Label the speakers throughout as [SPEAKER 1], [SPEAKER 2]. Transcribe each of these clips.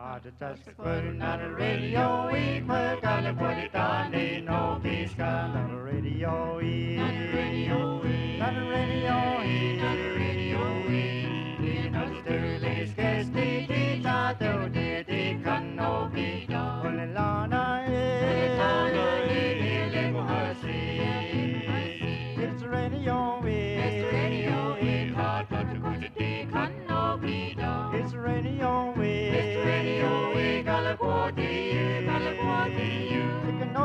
[SPEAKER 1] Just putting on the radio, we put on the put it on, ain't no peace on the radio, on the radio, on the radio, on the radio, in the Sterling Skesti, Tita, Dodi, Kanobi, Olilana, it's radio, it's radio, hot, but the Kuti, Kanobi, it's radio, it's radio, we Galaguati, you,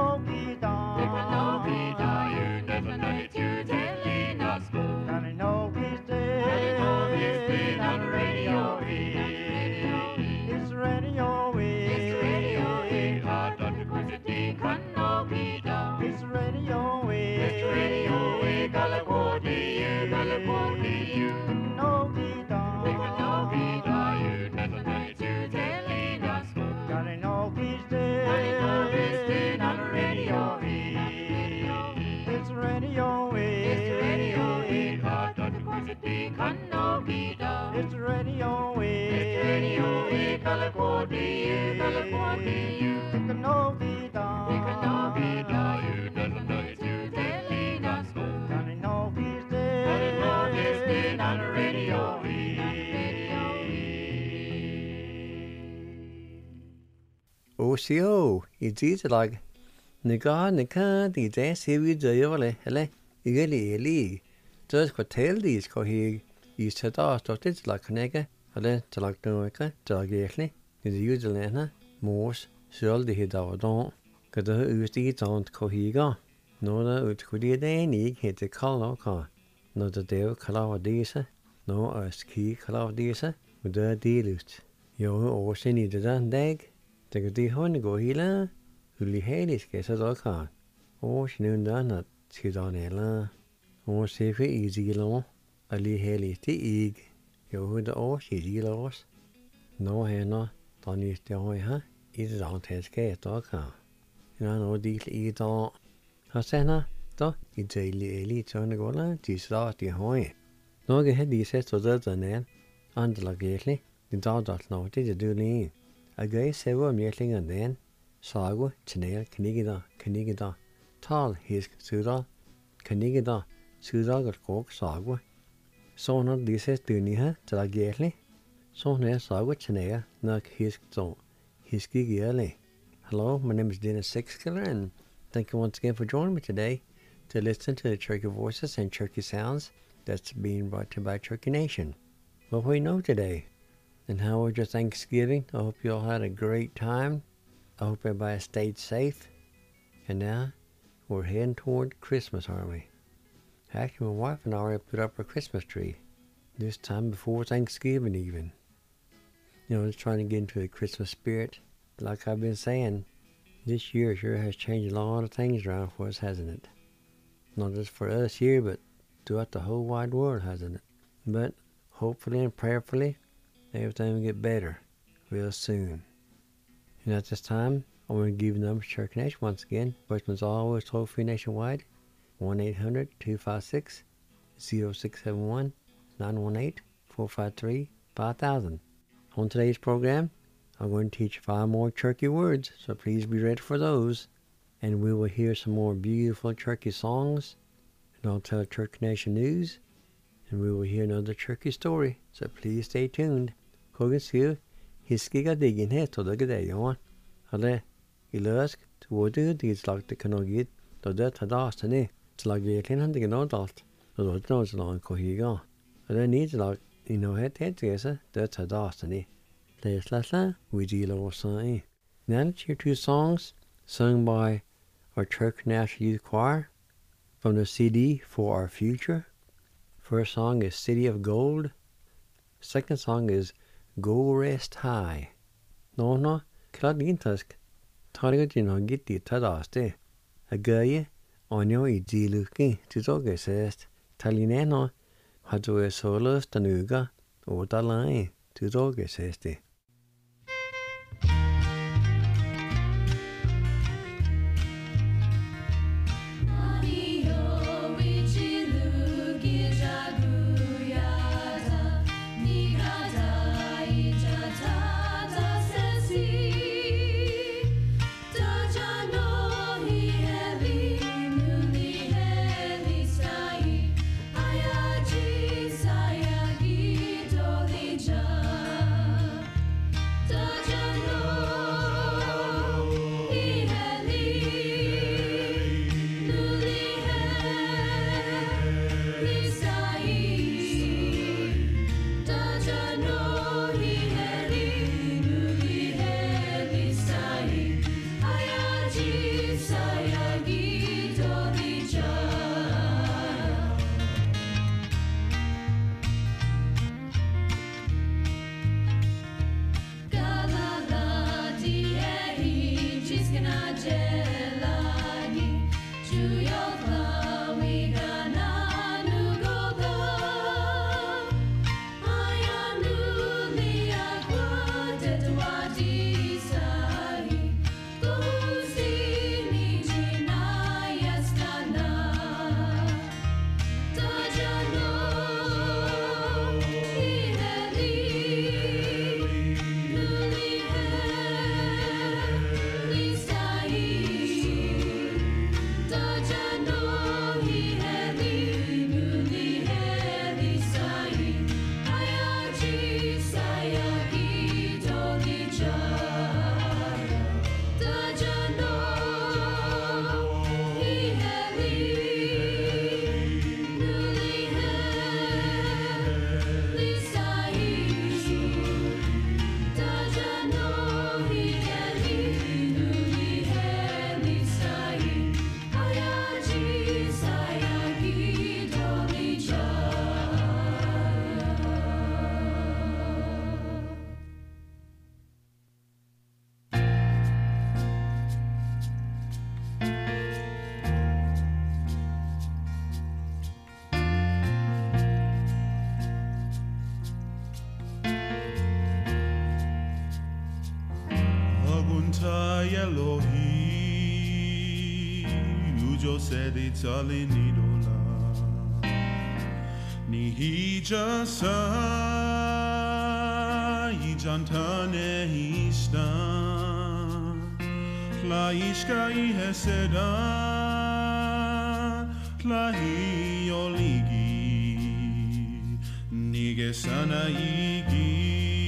[SPEAKER 1] you never know it, you telling us, and I know he's dead, on the radio, it's radio, hot, but the Kuti, Kanobi, it's radio, we Galaguati, you, no guitar, you never know it, you telling us, gotta know he's dead, on the radio, it's radio, hot, but the Kuti, Kanobi, it's radio, Galaguati, you, no guitar, you never know it, you telling us, gotta know he's dead, on the radio,
[SPEAKER 2] OCO, it's easy like Nika, the dance here with the Yole, Eli, just hotel these cohe, you set off, it's like nega, to like Noaka, Doggy, is the usual Morse, Shell the head out on, got the Usti on Cohiga, no, the Utkudia Danny, hit the color car, no the Dale color disa, no a ski color disa, with the dealus. Yo, or send the done dag. Take the honey go healer, who Haley's case as all car. Oh, she knew that she's on Ella. Oh, safe easy long. A lee Haley's the egg. You who the oh, she's lost. No, Hannah, don't use the oi, huh? It is on test case, dog car. You know, these eat all. Hasana, though, it's a lee turn to go land, she's lost the hoy. No, get head these sets of the nan, under the gately, the dog does not did you do lean. A gay several meeting and then Sago, Chanel, Canigida, Tall, his Suda, Canigida, Suda got coke, Sago. So not this is doing her, Talagately. So near Sago, Chanel, knock his so, his gig early. Hello, my name is Dennis Sixkiller, and thank you once again for joining me today to listen to the Cherokee voices and Cherokee sounds that's being brought to you by Cherokee Nation. What we know today. And how was your Thanksgiving? I hope you all had a great time. I hope everybody stayed safe. And now, we're heading toward Christmas, aren't we? Actually, my wife and I already put up our Christmas tree. This time before Thanksgiving even. You know, just trying to get into the Christmas spirit. Like I've been saying, this year sure has changed a lot of things around for us, hasn't it? Not just for us here, but throughout the whole wide world, hasn't it? But hopefully and prayerfully, everything will get better real soon. And at this time, I want to give the number to Cherokee Nation once again. Voicemail's always toll-free nationwide. 1-800-256-0671, 918-453-5000. On today's program, I'm going to teach 5 more Cherokee words, so please be ready for those. And we will hear some more beautiful Cherokee songs. And I'll tell Cherokee Nation news. And we will hear another Cherokee story, so please stay tuned. Kogan sier, hiskiga diggen het og det er jo. Alle, I løsk, to du tidslagte kan og gitt, da det tar dastene, slag virkelig han diggen og dalt, da det noe så langt kohiga. Og det nidslag, I nå het gese, det tar dastene. Leslasla, we deal also. Now let's hear 2 songs sung by our Cherokee National Youth Choir from the CD For Our Future. First song is City of Gold. Second song is Go Rest High. No, klart intask. Target gitti tadaste. A guy on your idiluki to toge sest. Talineno hadu a solos tanuga or dalai to toge sesti.
[SPEAKER 3] Yes. Elohi Ujo sedi tali nidola Ni hija sa Ijantane histan Tla ishka iheseda Tla hi oligi Nige sana igi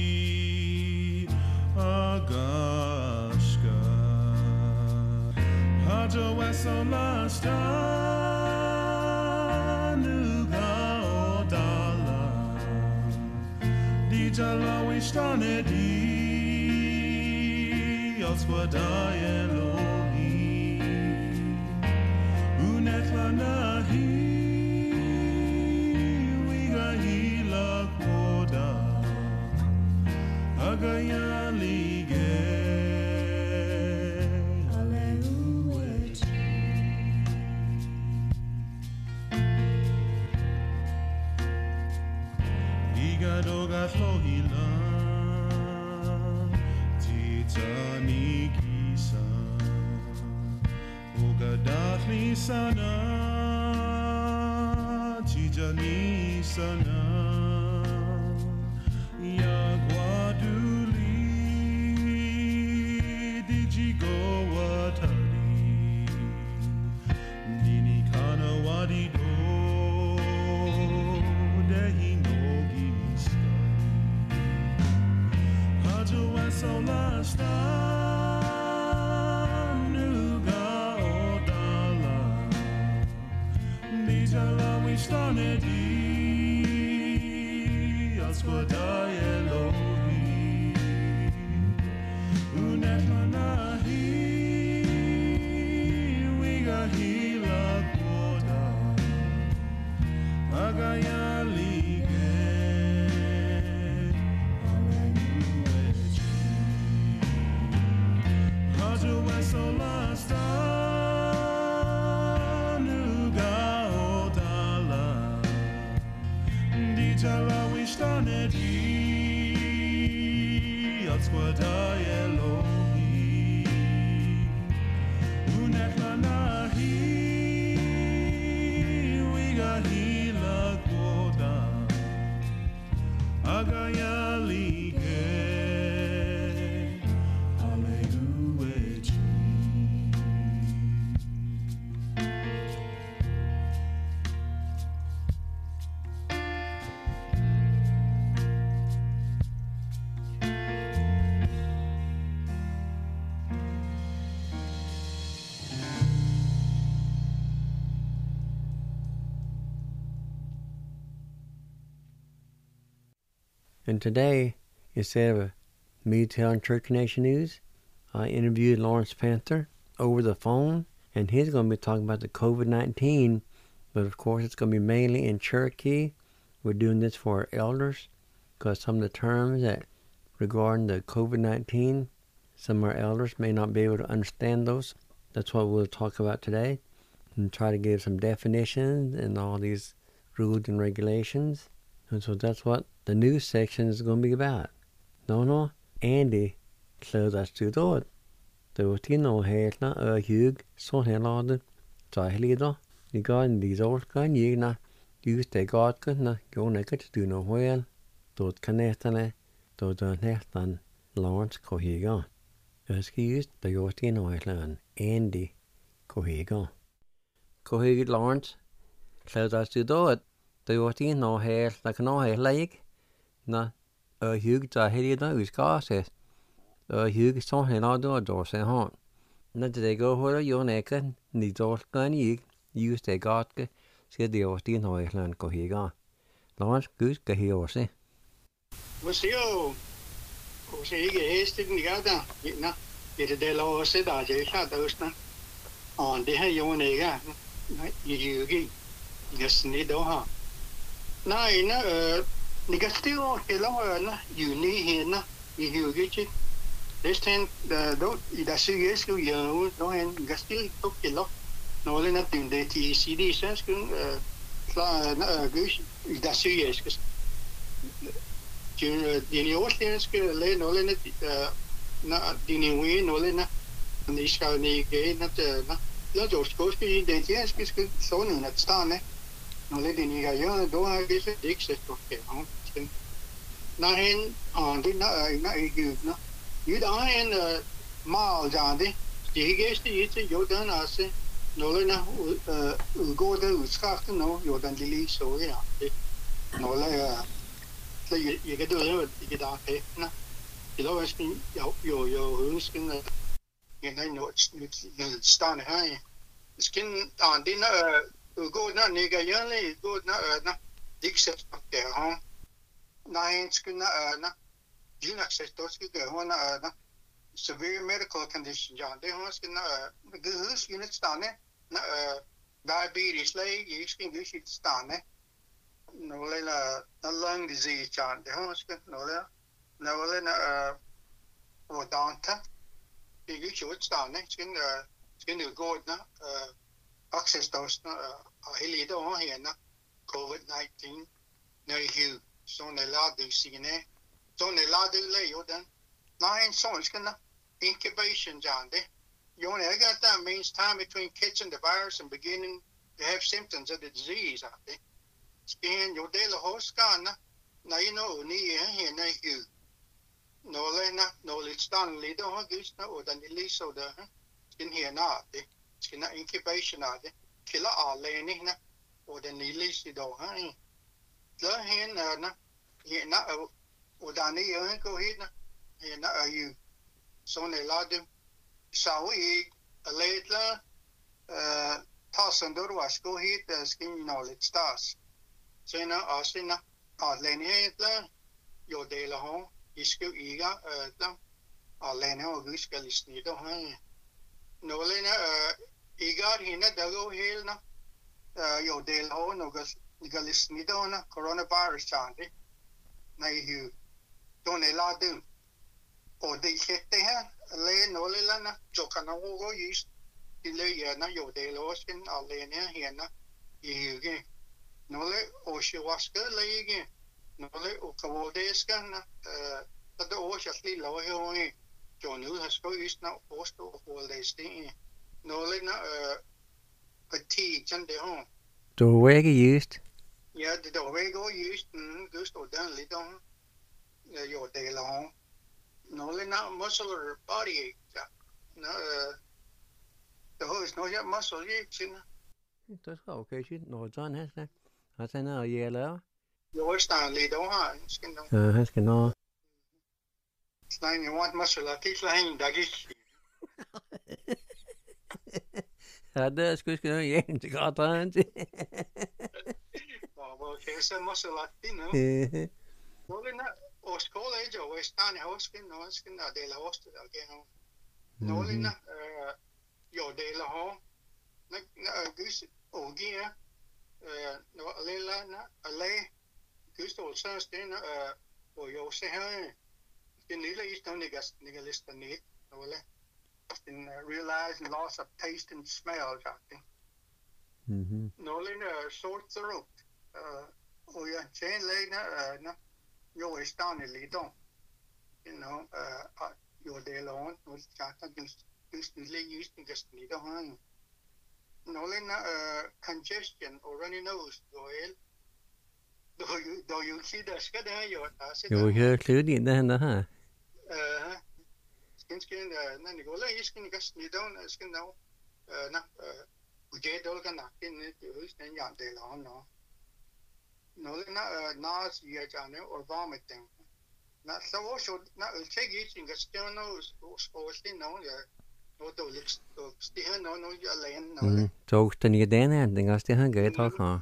[SPEAKER 3] Agashka Hajo weso lasta Nuga odala Dijala wishtane di Oswada Elohi Unetla nahi Wiga hila koda Agaya lige Iga doga flohila Titani kisa Oga dathli sana Tijani sana Yagwaduli Dijigo watari Nini kana wadido Dehi no giskari Hajo eso lasta Nuga odala Dijala wishtanedi Aswada Elohi Unetla nahi Wiga hila koda Agaya lige Alelueji Hajo eso lasta Nuga odala Dijala wishtanedi Aswada Elohi Unetla nahi Wiga hila koda Agaya lige Alelueji
[SPEAKER 2] And today, instead of me telling Church Nation News, I interviewed Lawrence Panther over the phone, and he's going to be talking about the COVID-19, but of course it's going to be mainly in Cherokee. We're doing this for our elders, because some of the terms that regarding the COVID-19, some of our elders may not be able to understand those. That's what we'll talk about today, and try to give some definitions and all these rules and regulations. And so that's what the news section is going to be about. No, Andy close us to do. The Tino Hela Hug, so Helad, Tahlido, the God, these old gun, Yigna, use the God, go naked to do no well, Dot Canetane, Dot Nathan, Lawrence Cohiga. As he used the Yotino Island, Andy Cohiga. Cohiga Lawrence, close us to do it. The Yotino hair like no hair like. Na hug ta helida uskase hug so helado do se hon na de go hora yo neken ni dor kan yig use de gatke se de ostin hoyland ko higa Lawrence gus ke hiose
[SPEAKER 4] Musio o se ige hestig ni gata na de lo se da je sha dostna on de ha yo nega na yugi yes ni do ha na ina Nigatio helona uni hena yugi this time do ida suges ku yo no en gastil to kilo no le na tin de ti cd sens kun la na gus ida suges ku jun dini ostens ku le no le na dini wi no le na ni ska ni ge na na la jos ko ski den ties ski so nu na stane no le ni ga yo do ha ge se dik se to ke ha na hen on di na yu na yu da hen mal ja de die ge sti it yo dan ase no le na go de uskart no yo dan li so ya no le så jeg kan døde ikke der af na det er også jo husker jeg nej noget stande her skin on din gå na nigga jeg gå na dikset der ha nej skin na din access to skin na severe medical condition ja det har skin na det skin stande na diabetes læge skin det stande no le la lung disease chan de hoske no le na odonta det should stand skin go na access those na hele do her na covid-19 no you so ne la du sine so ne la du le yo den nine so skin na incubation chan de you know that means time between catching the virus and beginning to have symptoms of the disease out there skin yo de la hoska na you know ni he na you no le stan le do gis na o dan le so da skin here na de skin na incubation na de kila a le ni na o dan le si do ha la he na he na o dan ni yo ko he na you so ne la de sa we le la tasandor was go he skin knowledge stars sena asina alene la yo de la ho isku iga la alene o guska lisnido ha no le na iga hina dago hel na yo de la ho no gas lisnido na coronavirus chande na hu don la du o de hete ha le no le la na jokana go yis ile ya na yo de lo skin alene hina yu no le o shiwaska lege no le o kawodeska na da o shasli lo he jonu hasko is na posto o le sti no le na petit chande ho
[SPEAKER 2] the way used
[SPEAKER 4] ja the way go used just o dan le don yo de la no le na muscle body na the host no ya muscle ye chin
[SPEAKER 2] det er okay shit no sådan her har sen og jeg laver
[SPEAKER 4] yo sta le do ha skin do
[SPEAKER 2] han skal nå
[SPEAKER 4] Nein, you want muscle at least lying dagis.
[SPEAKER 2] ja det er sgu ikke noget igen til godt han til
[SPEAKER 4] Okay, so muscle at no. No le na o school age o sta ne hoskin no skin na de la host again. No le na yo de la ho na gus o gia no le la na ale gus o sa stin o yo se ha in lilla is no nigga list on it no le in realize loss of taste and smell something no le na sore throat o ya chain le na yo está en el lidón you know yo de lo no chata just le use in just lidón no le na congestion or runny nose goel do you see the skada yo
[SPEAKER 2] jo her klød ind der her
[SPEAKER 4] skin na ni gola iskin gas lidón skin no na uje dol kan nakin ni us nen yan de lo no no le na nas ya jane or vomiting na so should na check it in gas no so no ya no do lips to still no ya len no
[SPEAKER 2] så den i den her den også det han gav tak ha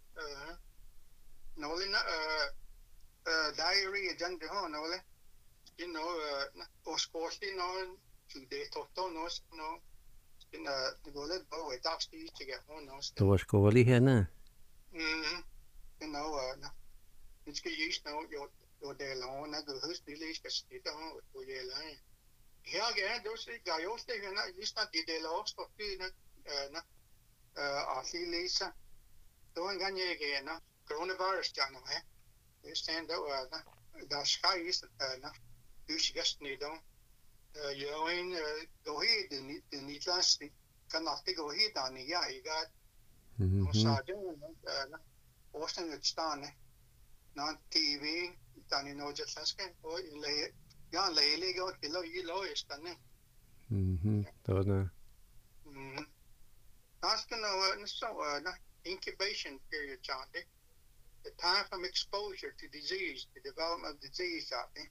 [SPEAKER 4] no le na diarrhea jan de ho no le you know o sporty no to de toto no in the go let go with that stage to get on no
[SPEAKER 2] det var sgu lige henne
[SPEAKER 4] you know it's get used now your day long na go hus lille skal stikke og på jæla her igen du ser gajo stikke na just at det lå stå na og lisa då en gang igen na coronavirus jano he det stand der na der skal is na du skal snit då Join go ahead the Nitlas kan not go ahead on ja igat sa na Austin het staan na TV dan in Oja Sasken o in le ja le go kilo yelo is dan
[SPEAKER 2] Dona.
[SPEAKER 4] Asking no incubation period John the time from exposure to disease, the development of disease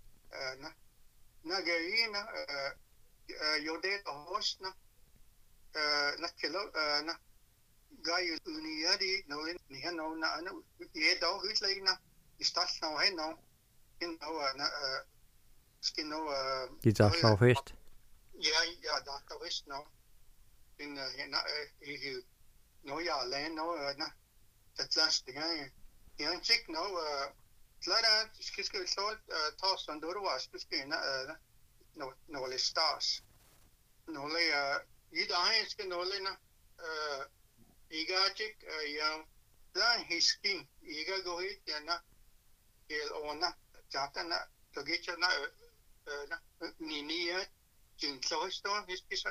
[SPEAKER 4] na garina your data host na kilo na guy uniadi no ni no na no ye do who's like na starts now hey no in na skin no
[SPEAKER 2] Is that so first?
[SPEAKER 4] yeah Dr. West no in na you no ya land no na that last thing Young chick no Clara skisko so toss on door was skisko no le stars no le you die skin no le na iga chick young plan his skin iga go hit na el ona jata na to get na ni jin so stone his kisa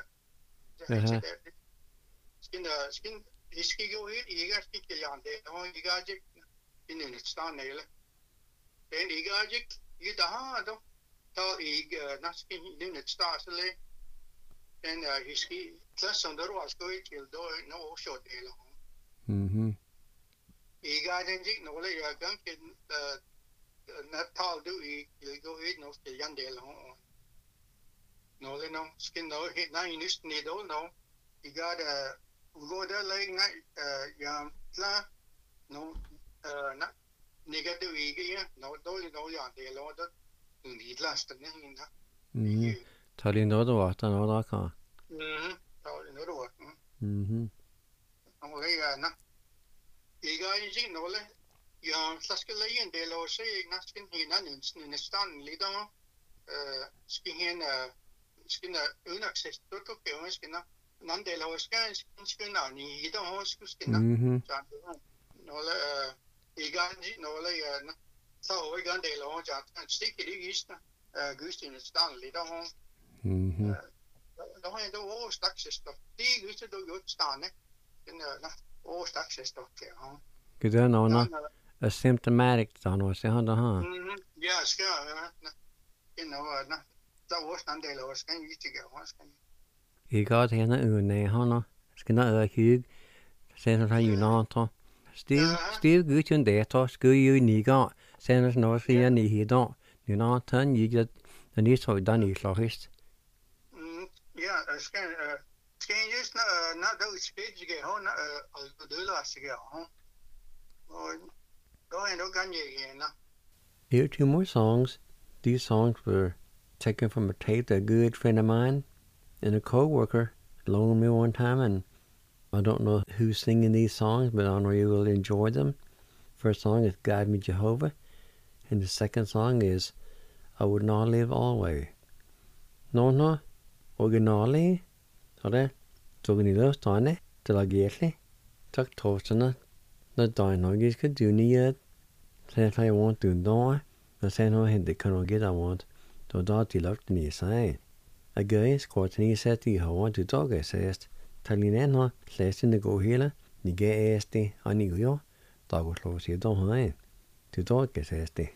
[SPEAKER 4] skin his go hit iga stick yande no iga chick in it staan hele en igajik yidahado tal ig naskin in it staasle en hiski class under was go til do no shot hele igajik no le ya ganken na tal do I go hit no til yandel no le no skin no hit na inist ni do no igada go there like na ya la no na negative ige no do ya de lo da ni last ne hinda
[SPEAKER 2] Tali no do at no da ka.
[SPEAKER 4] to no do ya na iga inji no le ya slaskele yen de lo se na skin hina ni stan li do skin unaccess to ke skin nan de lo skin na ni do skin no le iganji no le na so we gan de lo ja stick it is na gustin stan li do no he do o access to di gustin do go stan in na o access to ke
[SPEAKER 2] Good no na asymptomatic dan was se han da ha.
[SPEAKER 4] Yeah ska na na so o stan de lo skan yi ti ga skan
[SPEAKER 2] I got henne une han skal na hug se så han to. Steve gutun det to sku ju ni ga sen no se ni hi do. You know tan you get the ni so dan I slagist.
[SPEAKER 4] Yeah skan just na do speed ge hon al do la ge hon go and gan ye na.
[SPEAKER 2] Here 2 more songs. These songs were taken from a tape that a good friend of mine and a co-worker loaned me one time, and I don't know who's singing these songs, but I know you will enjoy them. First song is Guide Me Jehovah, and the second song is I Would Not Live Always. No, originally, så det, tog ni løs tøjne, til at gætle, tak torsene, når døgn skal du nye, så jeg want to know, og så når han det kan du get I want, så da til at ni sig. Agay skorteni sæt I har til dog sæst. Talinenha læsende gå hele, ni gav æste, og ni jo, der går slå sig dog her. Til dog sæste.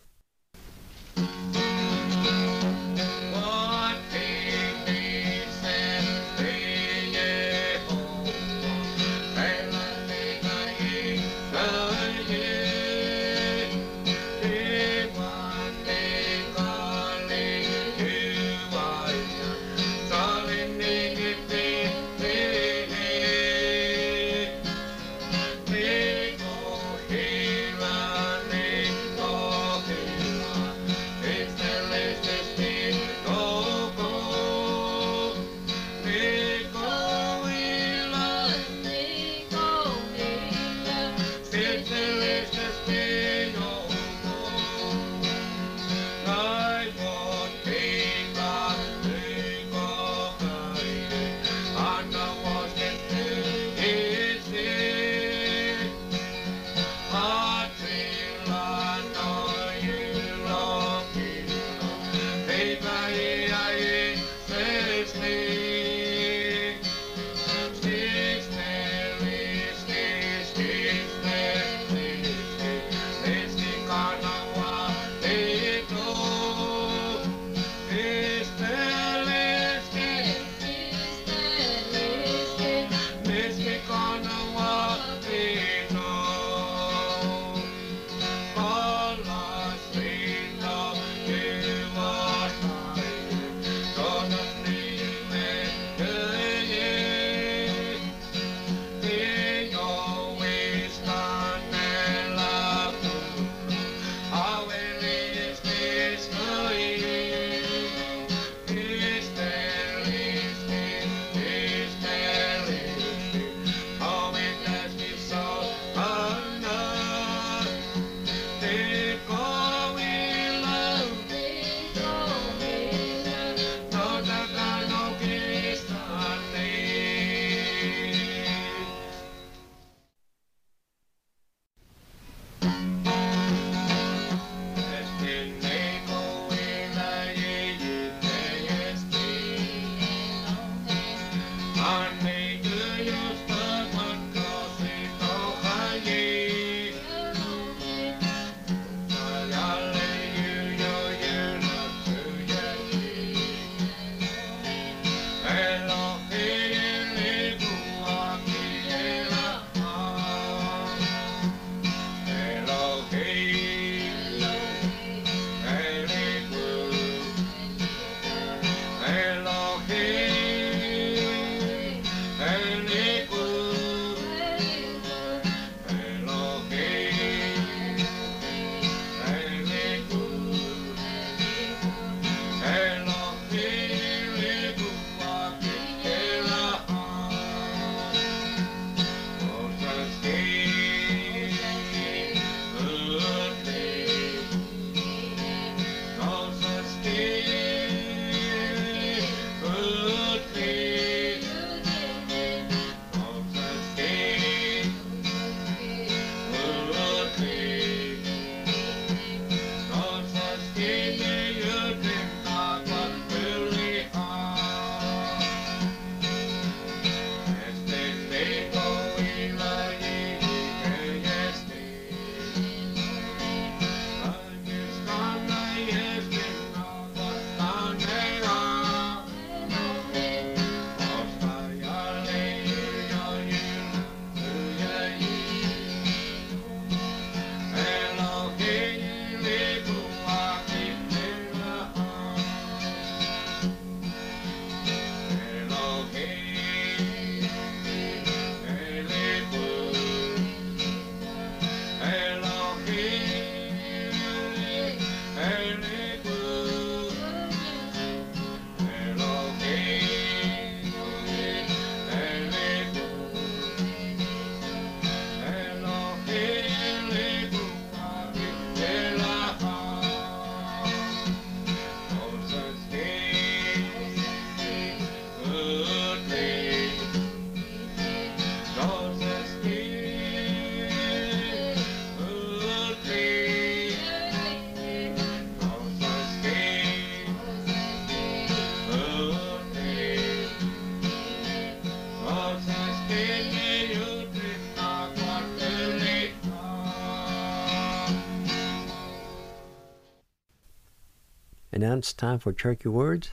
[SPEAKER 2] And now it's time for Cherokee words.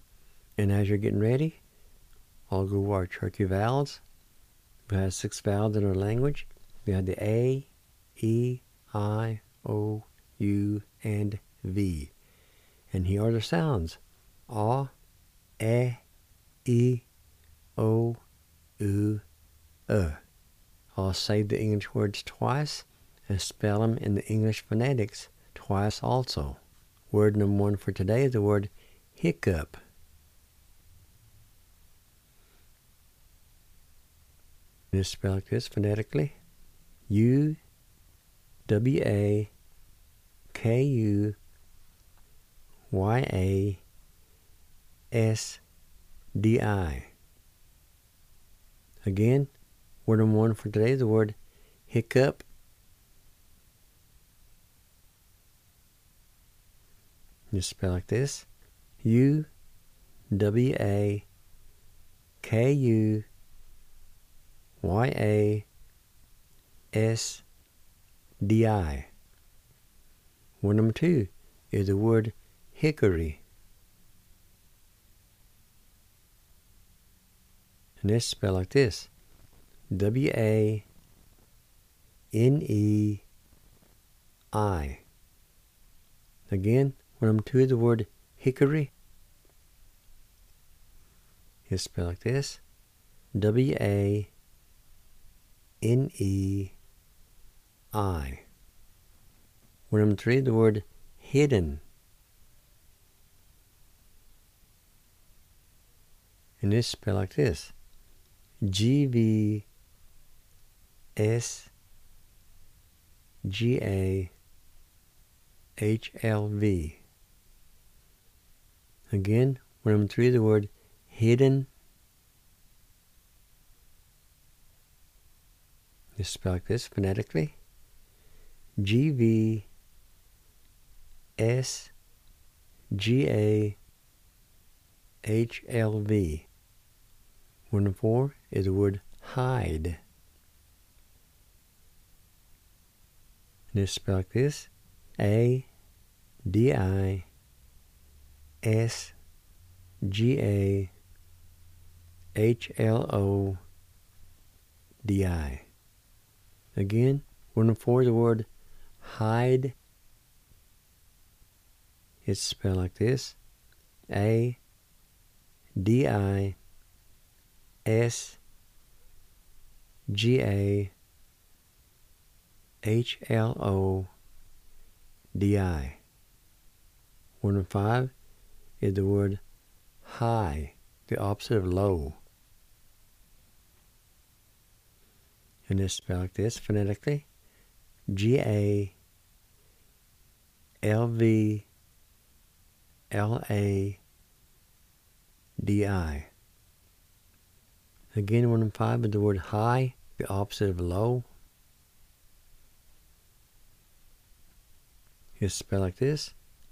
[SPEAKER 2] And as you're getting ready, I'll go over our Cherokee vowels. We have 6 vowels in our language. We have the A, E, I, O, U, and V. And here are the sounds. A, E, O, U, I'll say the English words twice and spell them in the English phonetics twice also. Word number 1 for today is the word hiccup. It's spelled like this phonetically. U-W-A-K-U-Y-A-S-D-I. Again, word number 1 for today is the word hiccup. Just spell like this. U-W-A-K-U-Y-A-S-D-I. Word number 2 is the word hickory. And it's spelled like this. W-A-N-E-I. Again, word number 2 is the word hickory. It's spelled like this. W-A-N-E-I. Word number 3 is the word hidden. And it's spelled like this. G-V-S-G-A-H-L-V. Again, word number 3 is the word hidden. It's spelled like this phonetically. G-V-S-G-A-H-L-V. Word number 4 is the word hide. And it's spelled like this. A-D-I-S-G-A-H-L-O-D-I. Again, word number 4 is the word hide. It's spelled like this. A-D-I-S-G-A-H-L-O-D-I. Word number 5 is the word high, the opposite of low. And it's spelled like this phonetically. G-A-L-V-I-E. L-A-D-I. Again, 1 and 5 is the word high, the opposite of low. It's spelled like this.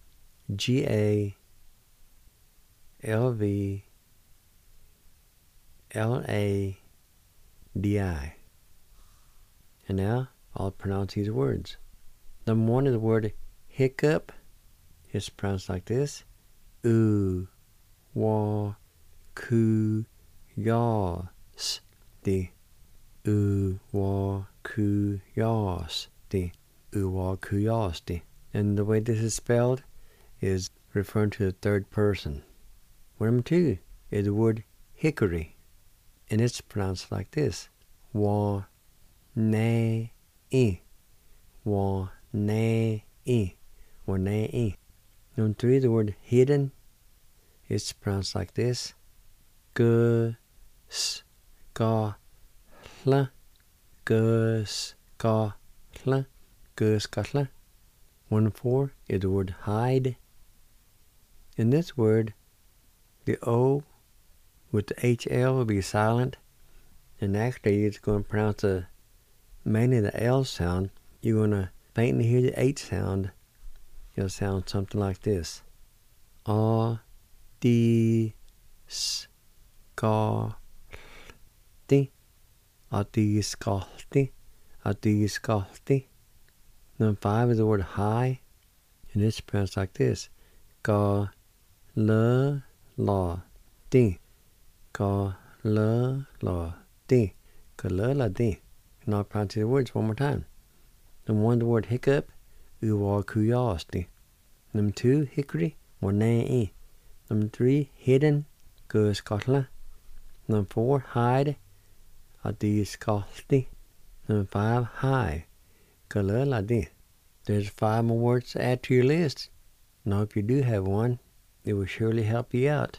[SPEAKER 2] G-A-L-V-L-A-D-I. And now I'll pronounce these words. Number 1 is the word hiccup. It's pronounced like this. U-wa-ku-yas-di. U-wa-ku-yas-di. U-wa-ku-yas-di. And the way this is spelled is referring to the third person. Number 2 is the word hickory. And it's pronounced like this. Wa-na-i. Wa-na-i. Wa-na-i. Number 3, the word hidden. It's pronounced like this. Gus-ka-hla. Gus-ka-hla. Gus-ka-hla. 1 and 4 is the word hide. In this word, the O with the HL will be silent. And actually, it's going to pronounce mainly the L sound. You're going to faintly hear the H sound. It'll sound something like this. A-di-s-ka-ti. A-di-s-ka-ti. A-di-s-ka-ti. Number 5 is the word high. And it's pronounced like this. Ka-la-la-ti. Ka-la-la-ti. Ka-la-la-ti. And I'll pronounce the words one more time. Number 1, the word hiccup. U-wa-ku-yas-di. Number 2, hickory. Wa-na-i. Number 3, hidden. Gus-ka-hla. Number 4, hide. A-di-s-ka-ti. Number 5, high. Ka-la-la-di. There's 5 more words to add to your list. Now, if you do have one, it will surely help you out.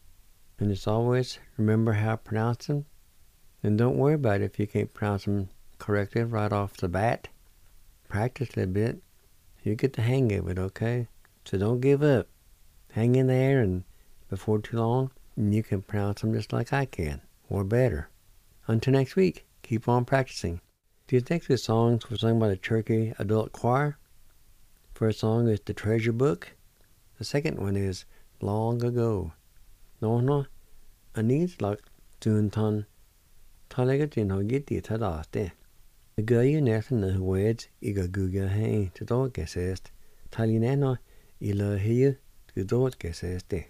[SPEAKER 2] And as always, remember how to pronounce them. And don't worry about it if you can't pronounce them correctly right off the bat. Practice a little bit. You get the hang of it, okay? So don't give up. Hang in there, and before too long, you can pronounce them just like I can, or better. Until next week, keep on practicing. These next 2 songs were sung by the Cherokee Adult Choir. First song is The Treasure Book. The second one is Long Ago. No, Anis Lak Tunton Talagatin Hogiti Tadaste. The Gayu Nathan the Wedge Iga Guga Hay to dog guessest. Talinano Ila Hiu to dog guesseste.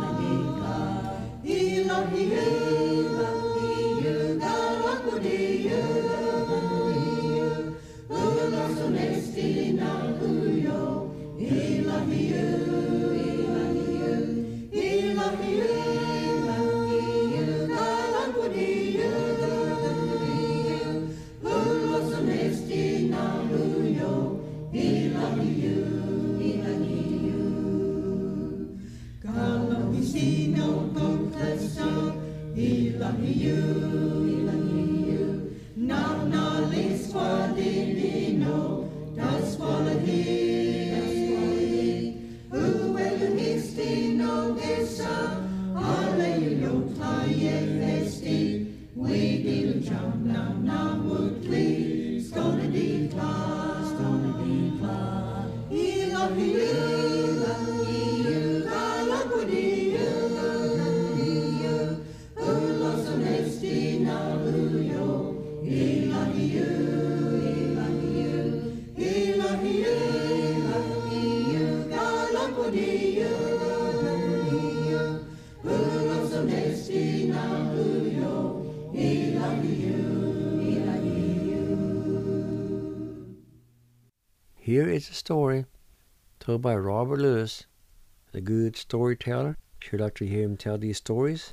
[SPEAKER 5] He
[SPEAKER 2] Here is a story told by Robert Lewis, a good storyteller. Sure like to hear him tell these stories.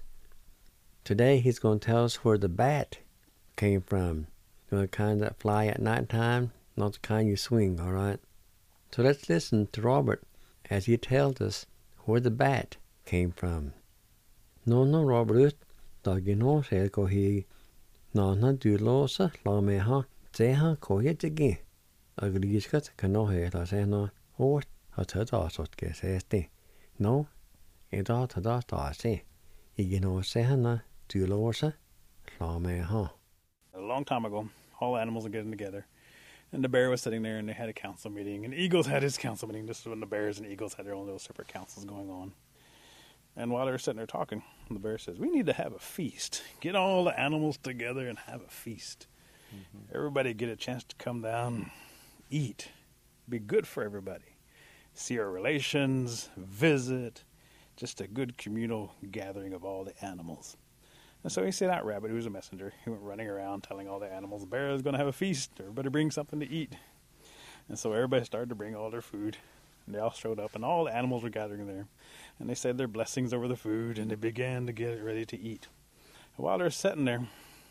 [SPEAKER 2] Today he's going to tell us where the bat came from. The kind that fly at night time, not the kind you swing, all right? So let's listen to Robert as he tells us where the bat came from. No, Robert, dagino se ko hi na du losa la me ha te ha ko ye tigi. Agriskat kano he la se na o ha ta da sot ke se sti. No, e da ta da ta se. Igino se na du losa la me ha.
[SPEAKER 5] A long time ago, all animals were getting together, and the bear was sitting there, and they had a council meeting, and the eagles had his council meeting. This is when the bears and eagles had their own little separate councils going on. And while they were sitting there talking, the bear says, "We need to have a feast. Get all the animals together and have a feast. Everybody get a chance to come down, eat. Be good for everybody. See our relations, visit. Just a good communal gathering of all the animals." And so he sent out Rabbit, who was a messenger. He went running around telling all the animals, the bear is going to have a feast. Everybody bring something to eat. And so everybody started to bring all their food. And they all showed up, and all the animals were gathering there. And they said their blessings over the food, and they began to get ready to eat. And while they're sitting there,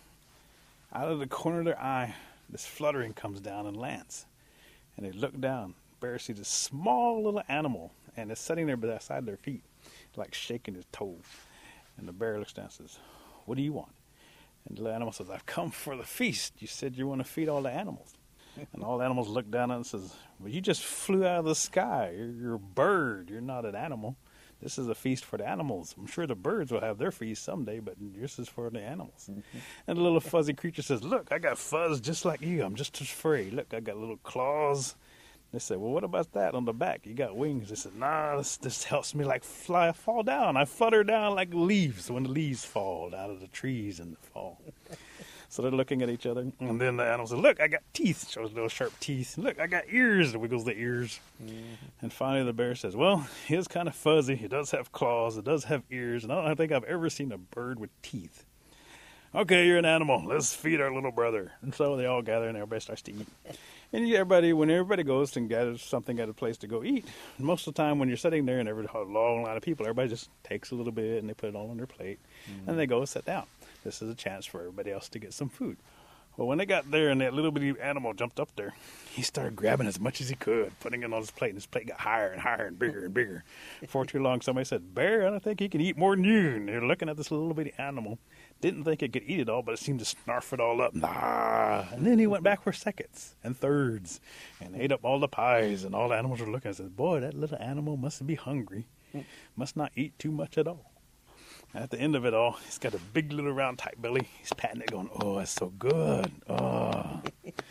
[SPEAKER 5] out of the corner of their eye, this fluttering comes down and lands. And they look down. The bear sees this small little animal, and it's sitting there beside their feet, like shaking his toes. And the bear looks down and says, "What do you want?" And the little animal says, "I've come for the feast. You said you want to feed all the animals." And all the animals look down at it and says, "Well, you just flew out of the sky. You're a bird. You're not an animal. This is a feast for the animals. I'm sure the birds will have their feast someday, but this is for the animals." And the little fuzzy creature says, "Look, I got fuzz just like you. I'm just as furry. Look, I got little claws." They said, "Well, what about that on the back? You got wings." They said, "Nah, this helps me like fall down. I flutter down like leaves when the leaves fall out of the trees in the fall." So they're looking at each other. And then the animal says, "Look, I got teeth." Shows little sharp teeth. "Look, I got ears." Wiggles the ears. And finally the bear says, "Well, he is kind of fuzzy. He does have claws. It does have ears. And I don't think I've ever seen a bird with teeth. Okay, you're an animal. Let's feed our little brother." And so they all gather and everybody starts to eat. And when everybody goes and gathers something at a place to go eat, most of the time when you're sitting there and there's a long line of people, everybody just takes a little bit and they put it all on their plate and they go sit down. This is a chance for everybody else to get some food. Well, when they got there and that little bitty animal jumped up there, he started grabbing as much as he could, putting it on his plate, and his plate got higher and higher and bigger and bigger. Before too long, somebody said, "Bear, I don't think he can eat more than you." And they're looking at this little bitty animal. Didn't think it could eat it all, but it seemed to snarf it all up. Nah. And then he went back for seconds and thirds and ate up all the pies, and all the animals were looking and said, "Boy, that little animal must be hungry. Must not eat too much at all." At the end of it all, he's got a big little round tight belly. He's patting it going, "Oh, it's so good. Oh."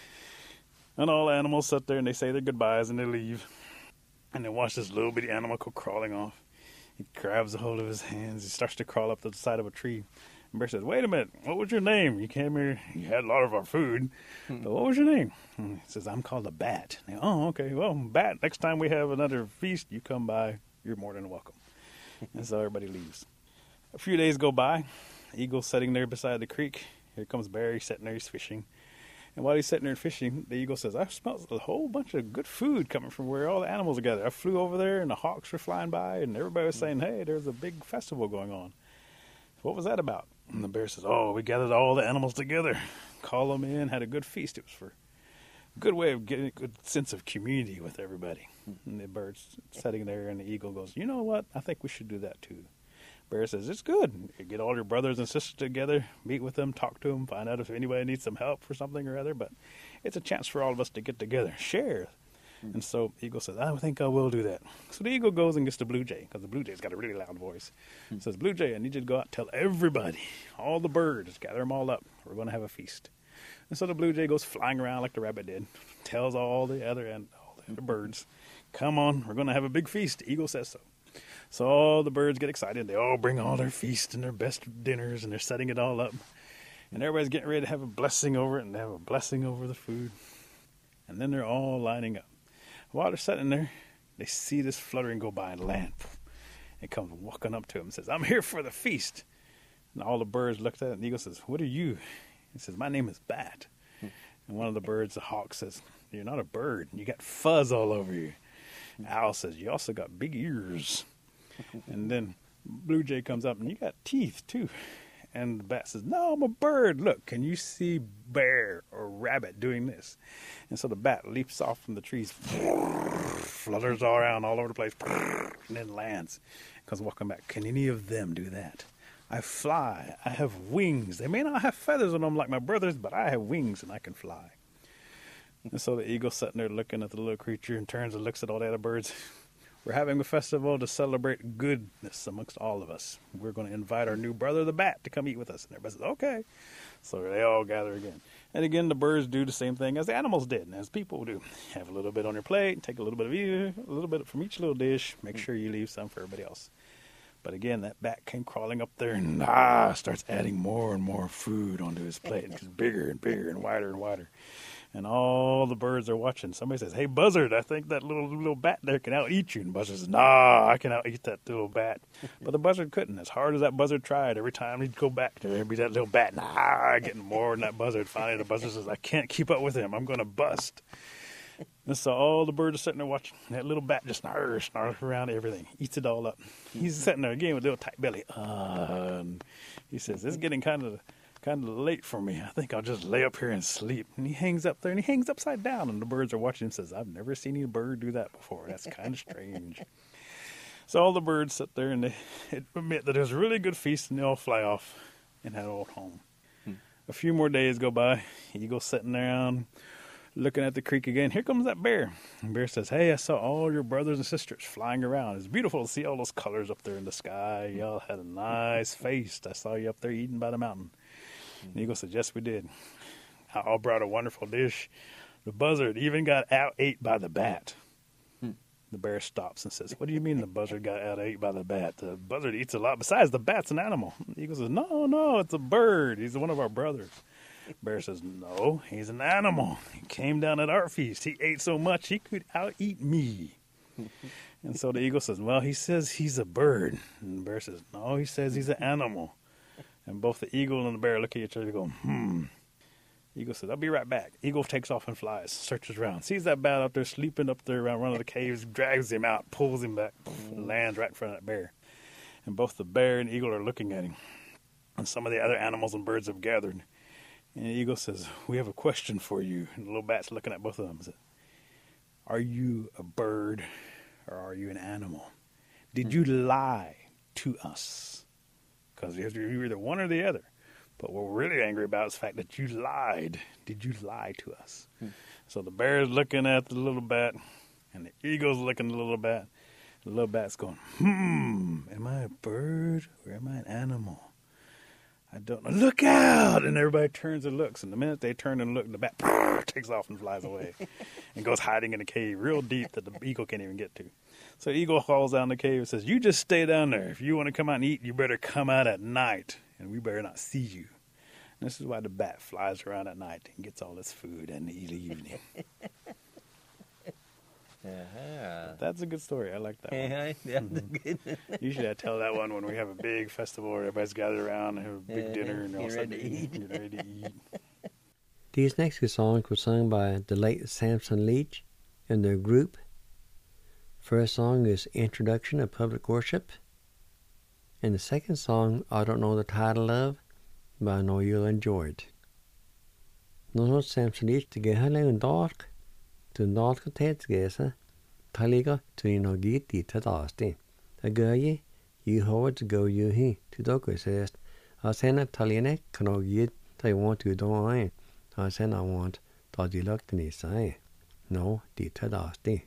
[SPEAKER 5] And all the animals sit there and they say their goodbyes and they leave. And they watch this little bitty animal go crawling off. He grabs a hold of his hands. He starts to crawl up to the side of a tree. And Bear says, "Wait a minute. What was your name? You came here. You had a lot of our food. But what was your name?" And he says, "I'm called a bat." And they, "Oh, okay. Well, bat, next time we have another feast, you come by. You're more than welcome." And so everybody leaves. A few days go by. Eagle's sitting there beside the creek. Here comes Bear. He's sitting there. He's fishing. And while he's sitting there fishing, the eagle says, "I smell a whole bunch of good food coming from where all the animals are gathered. I flew over there, and the hawks were flying by, and everybody was saying, 'Hey, there's a big festival going on.' What was that about?" And the bear says, "Oh, we gathered all the animals together, called them in, had a good feast. It was for a good way of getting a good sense of community with everybody." And the bird's sitting there, and the eagle goes, "You know what? I think we should do that too. Bear says, it's good. You get all your brothers and sisters together, meet with them, talk to them, find out if anybody needs some help for something or other. But it's a chance for all of us to get together, share. And so Eagle says, I think I will do that. So the Eagle goes and gets the Blue Jay, because the Blue Jay's got a really loud voice. Says, Blue Jay, I need you to go out and tell everybody, all the birds, gather them all up. We're going to have a feast. And so the Blue Jay goes flying around like the rabbit did, tells all the other birds, come on, we're going to have a big feast. The Eagle says so. So all the birds get excited. They all bring all their feast and their best dinners, and they're setting it all up. And everybody's getting ready to have a blessing over it, and they have a blessing over the food. And then they're all lining up. While they're sitting there, they see this fluttering go by and land. It comes walking up to him and says, I'm here for the feast. And all the birds looked at it, and the Eagle says, what are you? He says, my name is Bat. And one of the birds, the hawk, says, you're not a bird. You got fuzz all over you. Owl says, you also got big ears. And then Blue Jay comes up, and you got teeth, too. And the bat says, no, I'm a bird. Look, can you see bear or rabbit doing this? And so the bat leaps off from the trees, flutters all around all over the place, and then lands. Comes walking back. Can any of them do that? I fly. I have wings. They may not have feathers on them like my brothers, but I have wings and I can fly. And so the Eagle's sitting there looking at the little creature and turns and looks at all the other birds. We're having a festival to celebrate goodness amongst all of us. We're going to invite our new brother, the bat, to come eat with us. And everybody says, okay. So they all gather again. And again, the birds do the same thing as the animals did and as people do. Have a little bit on your plate, take a little bit of you, a little bit from each little dish. Make sure you leave some for everybody else. But again, that bat came crawling up there and starts adding more and more food onto his plate. And it gets bigger and bigger and wider and wider. And all the birds are watching. Somebody says, hey, Buzzard, I think that little bat there can out-eat you. And Buzzard says, nah, I can out-eat that little bat. But the Buzzard couldn't. As hard as that Buzzard tried, every time he'd go back, there'd be that little bat. Getting more than that Buzzard. Finally, the Buzzard says, I can't keep up with him. I'm going to bust. And so all the birds are sitting there watching. That little bat just snarls around everything. Eats it all up. He's sitting there again with a little tight belly. And he says, it's getting kind of late for me. I think I'll just lay up here and sleep. And he hangs up there, and he hangs upside down, and the birds are watching him and says, I've never seen any bird do that before. That's kind of strange. So all the birds sit there, and they admit that there's a really good feast, and they all fly off and head old home. A few more days go by. Eagle's sitting down, looking at the creek again. Here comes that bear. And bear says, hey, I saw all your brothers and sisters flying around. It's beautiful to see all those colors up there in the sky. Y'all had a nice feast. I saw you up there eating by the mountain. And Eagle said, yes, we did. I all brought a wonderful dish. The Buzzard even got out-ate by the bat. The bear stops and says, what do you mean the Buzzard got out-ate by the bat? The Buzzard eats a lot. Besides, the bat's an animal. The Eagle says, no, it's a bird. He's one of our brothers. Bear says, no, he's an animal. He came down at our feast. He ate so much he could out-eat me. And so the Eagle says, well, he says he's a bird. And the bear says, no, he says he's an animal. And both the Eagle and the bear look at each other and go, Eagle says, I'll be right back. Eagle takes off and flies, searches around, sees that bat up there, sleeping up there around one of the caves, drags him out, pulls him back, lands right in front of that bear. And both the bear and Eagle are looking at him. And some of the other animals and birds have gathered. And the Eagle says, we have a question for you. And the little bat's looking at both of them and says, are you a bird or are you an animal? Did you lie to us? Because you're either one or the other. But what we're really angry about is the fact that you lied. Did you lie to us? So the bear's looking at the little bat, and the Eagle's looking at the little bat. The little bat's going, am I a bird or am I an animal? I don't know. Look out! And everybody turns and looks. And the minute they turn and look, the bat takes off and flies away and goes hiding in a cave real deep that the Eagle can't even get to. So Eagle falls down the cave and says, you just stay down there. If you want to come out and eat, you better come out at night, and we better not see you. And this is why the bat flies around at night and gets all its food in the evening. That's a good story. I like that one.
[SPEAKER 2] That's good.
[SPEAKER 5] Usually I tell that one when we have a big festival where everybody's gathered around and have a big dinner and all
[SPEAKER 2] ready to eat.
[SPEAKER 5] Get ready to eat.
[SPEAKER 2] These next two songs were sung by the late Samson Leach and their group. First song is Introduction of Public Worship. And the second song, I don't know the title of, but I know you'll enjoy it. Nå Samson Leach til gehele en dag, til dalke tedsgese, taliga til inogit i tadasti. A gøye, you hold to go you he to doko says I send a taliane cano yet they want to do I send I want to you look ni say no di tadasti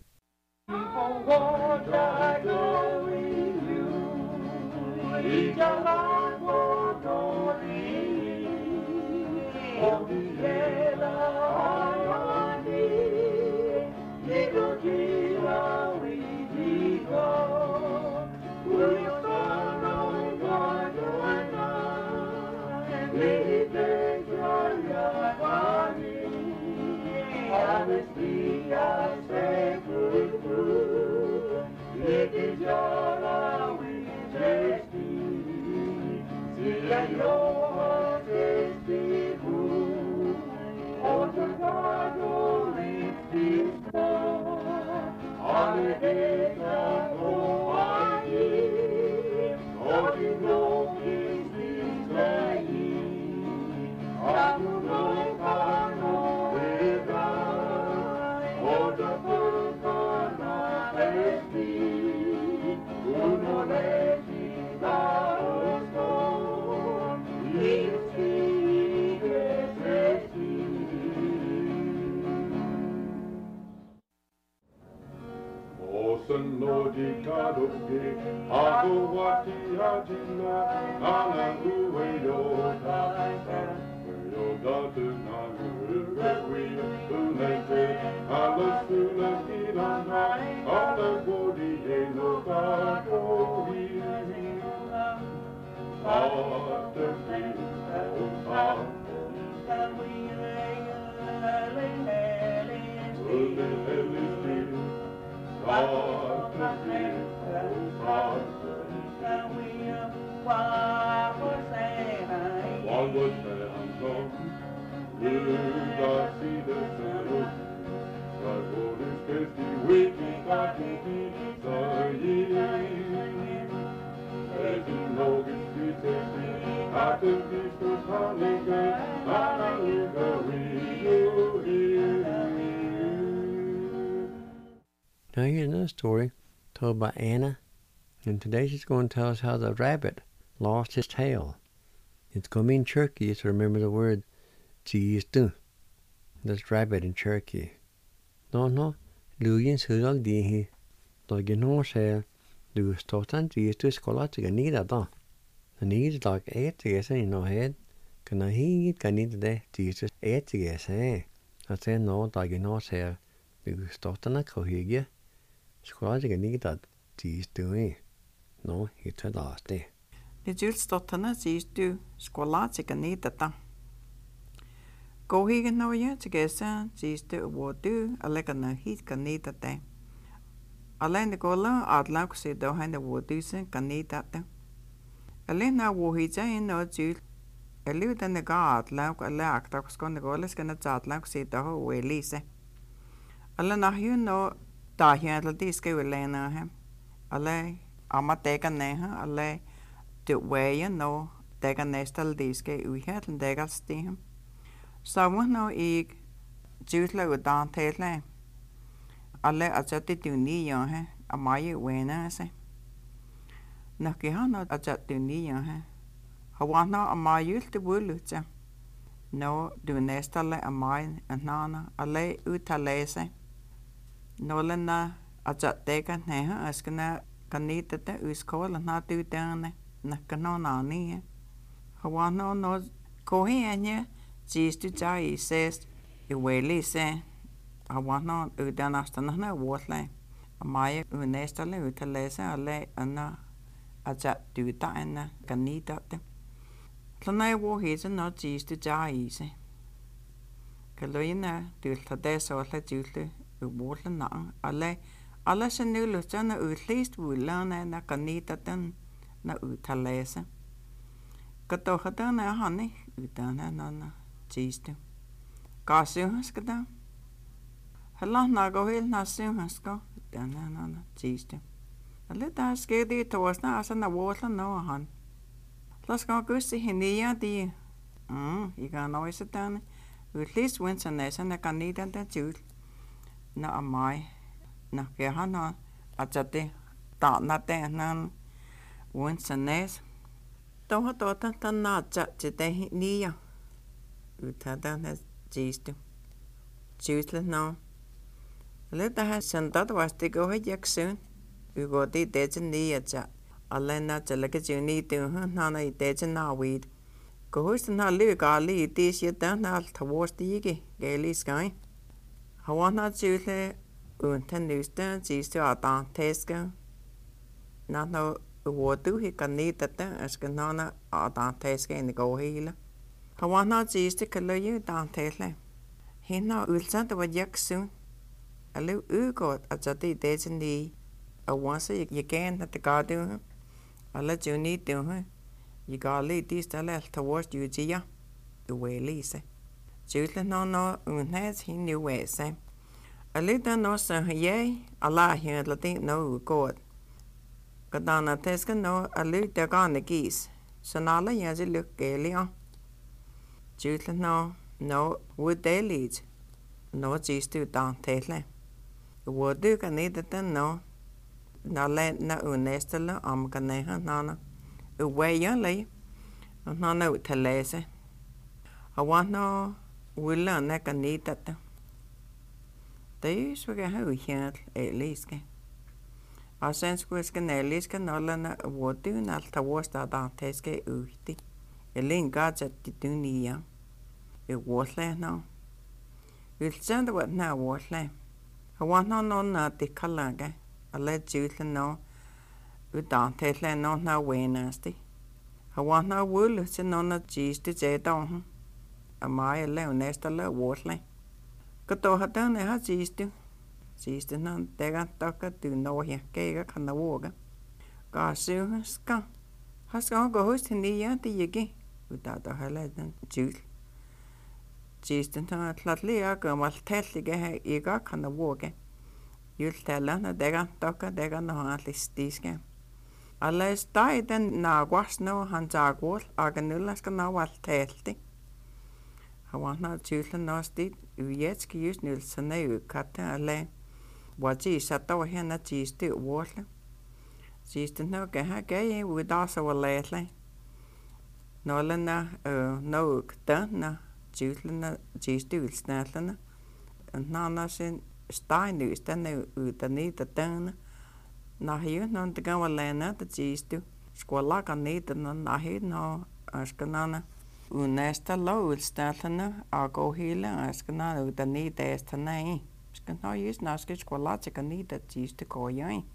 [SPEAKER 2] Now here's another story told by Anna, and today she's going to tell us how the rabbit lost his tail. It's going to be in Cherokee, so remember the word "jistu." That's rabbit in Cherokee. No, Luyin Sudal Dihi, Dogino Shell, Du Stotan Jistu Scolatic and Nida da. The need like 8 to guess in no head. Can I hear can need the Jesus 8 to guess, eh? I say no, Dogino Shell, Du Stotan a cohigia. Scolatic and Nida, Jistu, eh? No, he told last day.
[SPEAKER 6] The Julstotana Jistu, Scolatic and Nida. Go he can know you to guess, Jistu would do a leg on a heat can need that day. Alain the gola, I'd like to say, though, and the wood decent can need that day. Alain now wo he say no Jul. A little than the guard, like a lack that was going to go, let's get a chat like say the whole way, Lisa. Alain, you know, that he had a disc will lay on him. Alain, I'm a take a name, Alain, the way you know, take a nestal disc we had and they got steam. So one no egg, juice like a down tail lamb. Alain, I just did you knee on her, a my way now, say. Nakihana, I just do knee on her. I want now a my use the wool, no, do nestal a mine and nana, a lay utalese. No, Lena, I just take a neha, asking that can need that is called and not do down, Nakanona near. I want no go here, Jeez to Jai says, you will say, I want not Udan after no water. A Maya Unestale utalese, a lay and a chat do that and can need that. Tonight, war he's not Jeez to Jai easy. Kaloina, do the so let you water now, a lay. Alles en nu lusten at least will learn and I can need that then na utalese. Katohatan a honey, utana nana, cheese to. Gasuhaskada. Hello, nago hill nasuhasko, utana nana, cheese to. A little scaredy to us now as in the water no hun. Let's go goosey hinia dear. You can always sit down. At least once and I can need that juice. No, am I. Na ke hana a chate ta na te nan Uốn sân nès. Tao hát tao ta nát chặt chỉ đây nia. Ta ta nè gistu. Chusle no. Lấy ta hát sân tao vasti go hết yak soon. Ugo đi để chân nia chặt. Alena chả là cái chuyện ni tiêu hơn nó này để chân nào weed. Cô hút nó lừa cả lì tí xí ta nó thua tí cái lì sky. Họ nó chusle thân nữ ta chỉ sợ ta thế cái. Nó uo tu hi kan ni tata as kan na a ta tes ke ni go hila hawa na ji sti kala yu ta tesle hin na ulsa ta wa yak su alu go a chati te chen ni a wa se ye ken ta ka du ala ju ni tu ha yi ga li ti sta le ta wa ju ji ya the way li se ju le no un has hin ni we se alu ta no sa ye ala hi la ti no go Kadana teska no alu te gane gis. Sanala yazi luk gelia. Jutla no wood de lead. No gistu dan tele. Wodu ganida no. Na le na unestala am ganeha nana. Uwe yale. Nana utelese. Awana willa ne ganida. They swag a hoe here at least. Asenskuisken eliska nollana vuotyyn alta vuosta tahteeske yhti. Elin katsatti tyniä. Vuosle no. Yltsään tuot nää vuosle. Haluan no naatti kallanke. Alle tyytle no. Ytahteesle no nää weenasti. Haluan no vuolutse no na jiisti zeetohon. Amai leunestalle vuosle. Katohatan ihan jiisti. Siis on tegan takka tyynnohja keikä kanna vuoga. Kaasyy ska. Haska onko hoisti niin jäänti jiki. Utata häletän tyyl. Siis on tlatli akamal tellige he ikä kanna vuoga. Yltäällä na tegan takka tegan nohan listiiske. Alles taiten naaguasno han jaaguol aga nylläska naawal telti. Haluan tyyllä nosti yjetski just nylsänne ykkatte alle. Waji sato hena jisti wole. Jisti no gaha gay with also a lately. Nolana no kdana jislana jisti ulsnalana. And nana sin steinu stane utani tatana. Nahi no the gawalena the jistu. Squala can need the nahi no askanana. Unesta low ulsnalana. I'll go healer askanana utani testana. Skal nå just når skal skola til kan ni det sidste går jeg.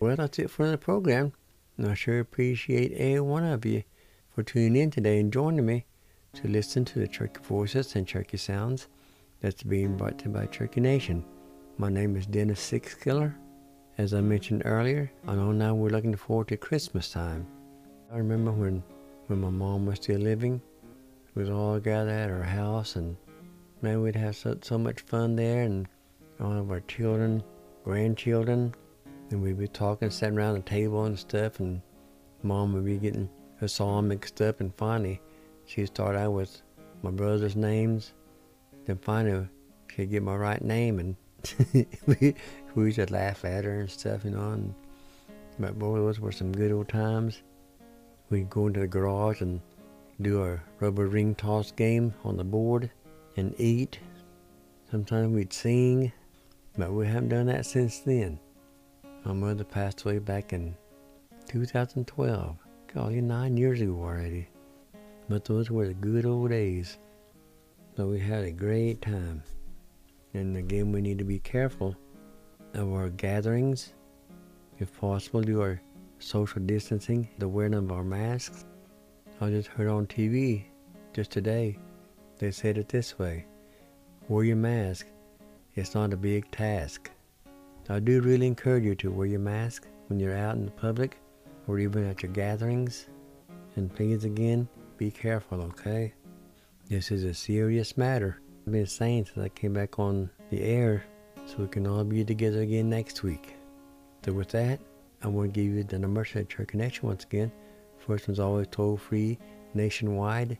[SPEAKER 2] Well, that's it for the program. And I sure appreciate every one of you for tuning in today and joining me to listen to the Cherokee Voices and Cherokee Sounds that's being brought to you by Cherokee Nation. My name is Dennis Sixkiller. As I mentioned earlier, I know now we're looking forward to Christmas time. I remember when my mom was still living, we'd all gather at her house, and man, we'd have so much fun there, and all of our children, grandchildren, and we'd be talking, sitting around the table and stuff, and Mom would be getting her song mixed up, and finally she'd start out with my brother's names, then finally she'd get my right name, and we used to laugh at her and stuff, but boy, those were some good old times. We'd go into the garage and do our rubber ring toss game on the board and eat. Sometimes we'd sing, but we haven't done that since then. My mother passed away back in 2012. Golly, 9 years ago already. But those were the good old days. So we had a great time. And again, we need to be careful of our gatherings. If possible, do our social distancing, the wearing of our masks. I just heard on TV just today, they said it this way: wear your mask. It's not a big task. I do really encourage you to wear your mask when you're out in the public or even at your gatherings. And please again, be careful, okay? This is a serious matter. I've been saying since I came back on the air, so we can all be together again next week. So with that, I want to give you the number to Cherokee Nation once again. First one's always toll free nationwide,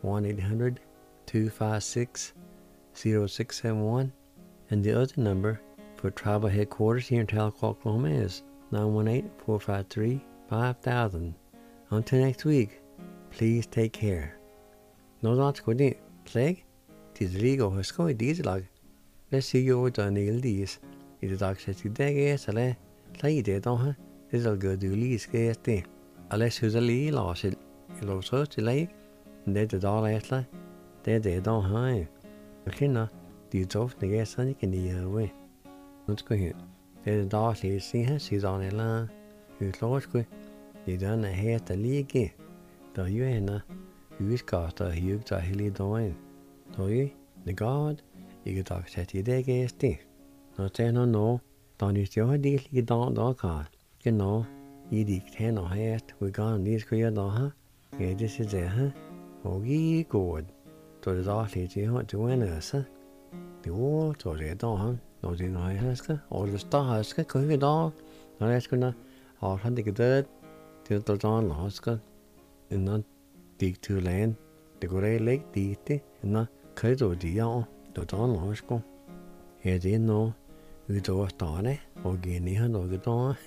[SPEAKER 2] 1-800-256-0671. And the other number for tribal headquarters here in Tahlequah, Oklahoma is 918-453-5000. Until next week, please take care. No, that's good. Plague? Tis legal. Husko dieselag. Let's see you over Neil Dees. It is actually the day, play it, don't I? This will go do Lee's gas day. Unless who's a Lee lost it. You'll also to lake. And there's the doll atla. There they don't hide. Okay, now, these off the gas on you can the way. Let's go here. There's the doll, see her, she's on the line. Who's lost quick. You done a hair to league. Though you ain't a who's got a huge to hilly doing. So you, the God, you get talk set you there gas day. Not saying no, don't you still deal you don't car. You know, you dig 10 or hat, we gone these queer no, huh? Yeah, this is it, huh? Oh, ye good. So there's all these you want to win us, huh? The war, so they don't, huh? No, they know husker, or the star husker, could you dog? No, that's gonna all hunt the good. Till the dawn husker, and not dig to land. The great lake deed, and not cut or the young, the dawn husker. Here they know. We do a star, or guinea, or the dawn.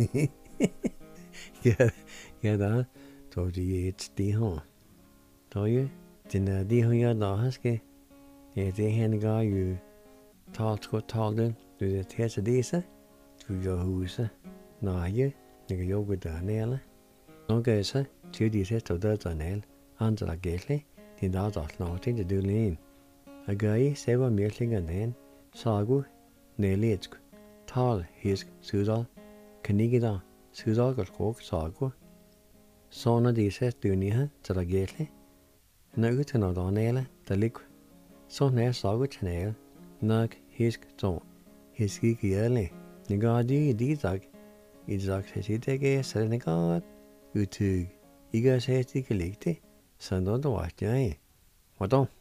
[SPEAKER 2] Yeah, that. So the it's the home. So you, then the who the husky. Yeah, they hand guy you talk them to the test of this, to your house. No, you go with the nail. No guys, to the test of the nail, under a gately, the dog of nothing to do lean. A guy, several milking and then, sagu, nearly tall, his Sudal, Canigida, Sudal got cook, sagu. Son of these says do near to the gately. No to not on nail, the liquid. So near sagu nail, nug his so his geeky early. The god you dog. It's actually take a selling god. You too. You guys have to collect it. So don't watch, eh? What don't?